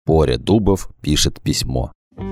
Боря Дубов пишет письмо.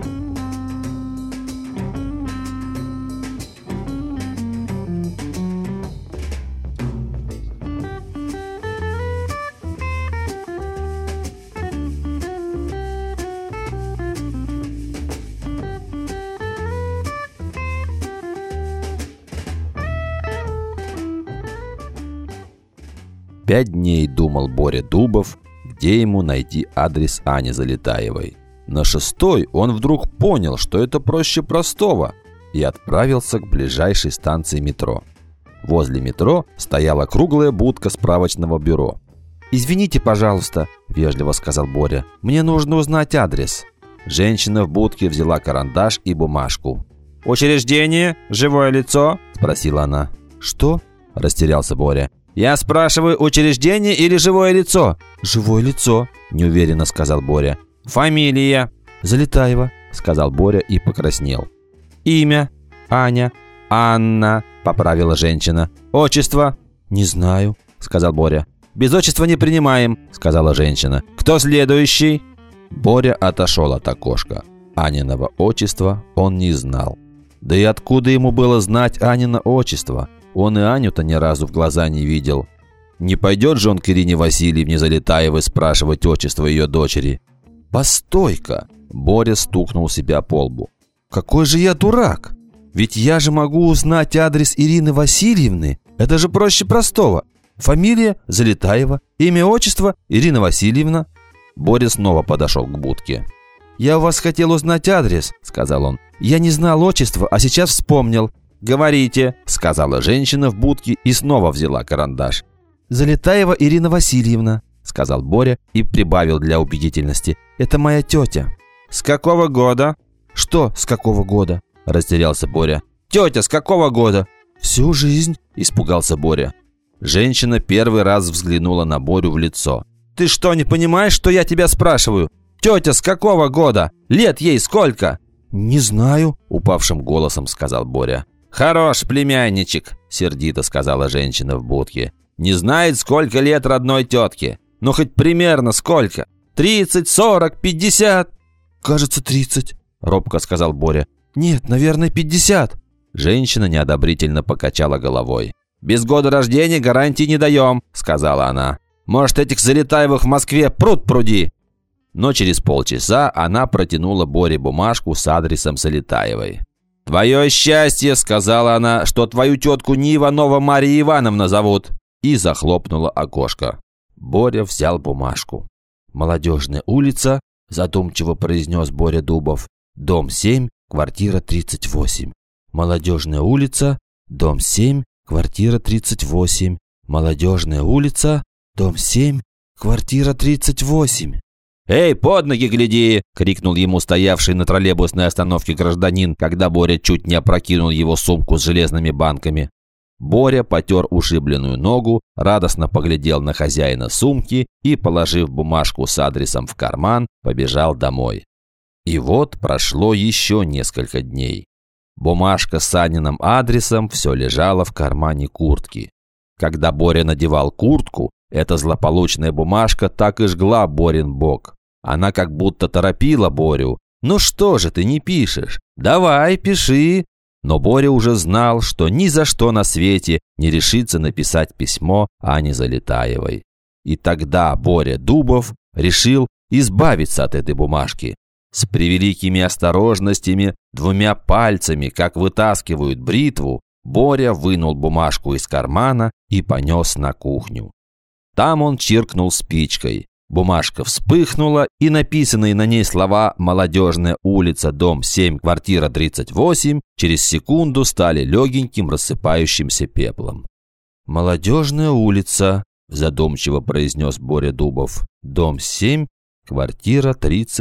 Пять дней думал Боря Дубов, где ему найти адрес Ани Залетаевой. На 6-й он вдруг понял, что это проще простого, и отправился к ближайшей станции метро. Возле метро стояла круглая будка справочного бюро. «Извините, пожалуйста», – вежливо сказал Боря, – «мне нужно узнать адрес». Женщина в будке взяла карандаш и бумажку. «Учреждение? Живое лицо?» – спросила она. «Что?» – растерялся Боря. «Я спрашиваю, учреждение или живое лицо?» «Живое лицо», – неуверенно сказал Боря. «Фамилия?» «Залетаева», – сказал Боря и покраснел. «Имя?» «Аня». «Анна», – поправила женщина. «Отчество?» «Не знаю», – сказал Боря. «Без отчества не принимаем», – сказала женщина. «Кто следующий?» Боря отошел от окошка. Аниного отчества он не знал. Да и откуда ему было знать Анина отчество? Он и Аню-то ни разу в глаза не видел. Не пойдет же он к Ирине Васильевне Залетаевой спрашивать отчество ее дочери. «Постой-ка!» – Боря стукнул себя по лбу. «Какой же я дурак! Ведь я же могу узнать адрес Ирины Васильевны. Это же проще простого. Фамилия – Залетаева, имя, отчество – Ирина Васильевна». Боря снова подошел к будке. «Я у вас хотел узнать адрес», – сказал он. «Я не знал отчества, а сейчас вспомнил». «Говорите», – сказала женщина в будке и снова взяла карандаш. «Залетаева Ирина Васильевна», – сказал Боря и прибавил для убедительности. «Это моя тетя». «С какого года?» «Что с какого года?» – растерялся Боря. «Тетя, с какого года?» «Всю жизнь», – испугался Боря. Женщина первый раз взглянула на Борю в лицо. «Ты что, не понимаешь, что я тебя спрашиваю? Тетя, с какого года? Лет ей сколько?» «Не знаю», – упавшим голосом сказал Боря. «Хорош, племянничек», – сердито сказала женщина в будке. «Не знает, сколько лет родной тетке. Ну, хоть примерно сколько? 30, 40, 50?» «Кажется, 30», – робко сказал Боря. «Нет, наверное, 50». Женщина неодобрительно покачала головой. «Без года рождения гарантии не даем», – сказала она. «Может, этих Залетаевых в Москве пруд пруди?» Но через полчаса она протянула Боре бумажку с адресом Залетаевой. «Твое счастье», – сказала она, – «что твою тетку не Иванова Марья Ивановна зовут». И захлопнула окошко. Боря взял бумажку. «Молодежная улица», – задумчиво произнес Боря Дубов. «Дом 7, квартира 38». «Молодежная улица, дом 7, квартира 38». «Молодежная улица, дом 7, квартира 38». «Эй, под ноги гляди!» – крикнул ему стоявший на троллейбусной остановке гражданин, когда Боря чуть не опрокинул его сумку с железными банками. Боря потер ушибленную ногу, радостно поглядел на хозяина сумки и, положив бумажку с адресом в карман, побежал домой. И вот прошло еще несколько дней. Бумажка с Аниным адресом все лежала в кармане куртки. Когда Боря надевал куртку, эта злополучная бумажка так и жгла Борин бок. Она как будто торопила Борю. «Ну что же ты не пишешь? Давай, пиши!» Но Боря уже знал, что ни за что на свете не решится написать письмо Ане Залетаевой. И тогда Боря Дубов решил избавиться от этой бумажки. С превеликими осторожностями, 2 пальцами, как вытаскивают бритву, Боря вынул бумажку из кармана и понес на кухню. Там он чиркнул спичкой. Бумажка вспыхнула, и написанные на ней слова «Молодежная улица, дом 7, квартира 38» через секунду стали легеньким рассыпающимся пеплом. «Молодежная улица», – задумчиво произнес Боря Дубов, – «дом 7, квартира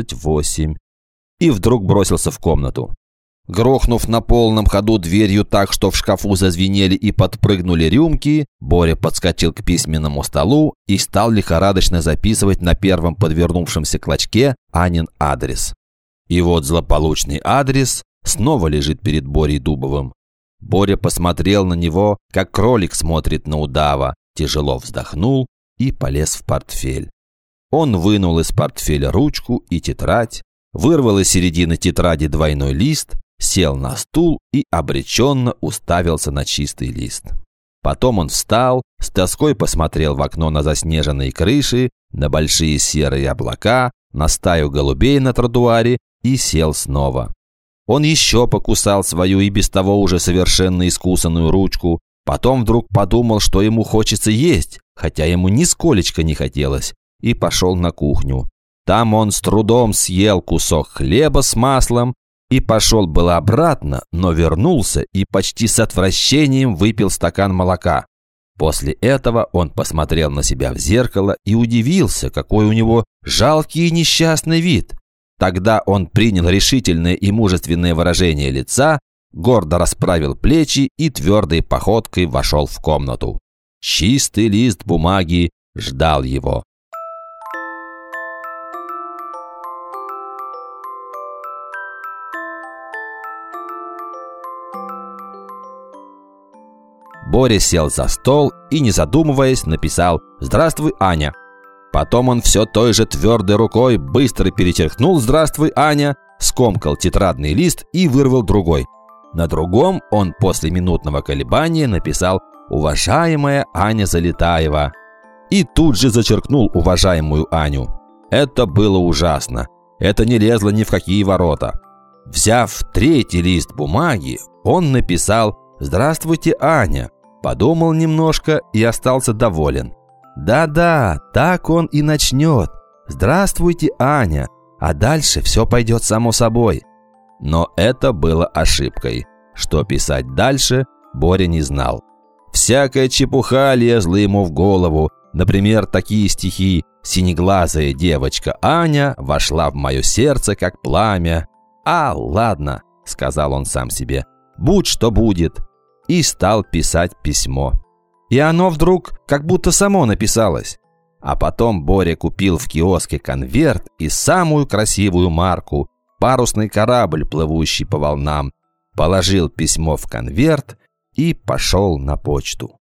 38». И вдруг бросился в комнату. Грохнув на полном ходу дверью так, что в шкафу зазвенели и подпрыгнули рюмки, Боря подскочил к письменному столу и стал лихорадочно записывать на первом подвернувшемся клочке Анин адрес. И вот злополучный адрес снова лежит перед Борей Дубовым. Боря посмотрел на него, как кролик смотрит на удава, тяжело вздохнул и полез в портфель. Он вынул из портфеля ручку и тетрадь, вырвал из середины тетради двойной лист, сел на стул и обреченно уставился на чистый лист. Потом он встал, с тоской посмотрел в окно на заснеженные крыши, на большие серые облака, на стаю голубей на тротуаре и сел снова. Он еще покусал свою и без того уже совершенно искусанную ручку, потом вдруг подумал, что ему хочется есть, хотя ему нисколечко не хотелось, и пошел на кухню. Там он с трудом съел кусок хлеба с маслом и пошел было обратно, но вернулся и почти с отвращением выпил стакан молока. После этого он посмотрел на себя в зеркало и удивился, какой у него жалкий и несчастный вид. Тогда он принял решительное и мужественное выражение лица, гордо расправил плечи и твердой походкой вошел в комнату. Чистый лист бумаги ждал его. Боря сел за стол и, не задумываясь, написал «Здравствуй, Аня». Потом он все той же твердой рукой быстро перечеркнул «Здравствуй, Аня», скомкал тетрадный лист и вырвал другой. На другом он после минутного колебания написал «Уважаемая Аня Залетаева» и тут же зачеркнул уважаемую Аню. Это было ужасно. Это не лезло ни в какие ворота. Взяв третий лист бумаги, он написал «Здравствуйте, Аня», подумал немножко и остался доволен. Да-да, так он и начнет. «Здравствуйте, Аня», а дальше все пойдет само собой. Но это было ошибкой. Что писать дальше, Боря не знал. Всякая чепуха лезла ему в голову. Например, такие стихи: «Синеглазая девочка Аня вошла в мое сердце, как пламя». «А, ладно», — сказал он сам себе, — «будь что будет». И стал писать письмо. И оно вдруг как будто само написалось. А потом Боря купил в киоске конверт и самую красивую марку — парусный корабль, плывущий по волнам, положил письмо в конверт и пошел на почту.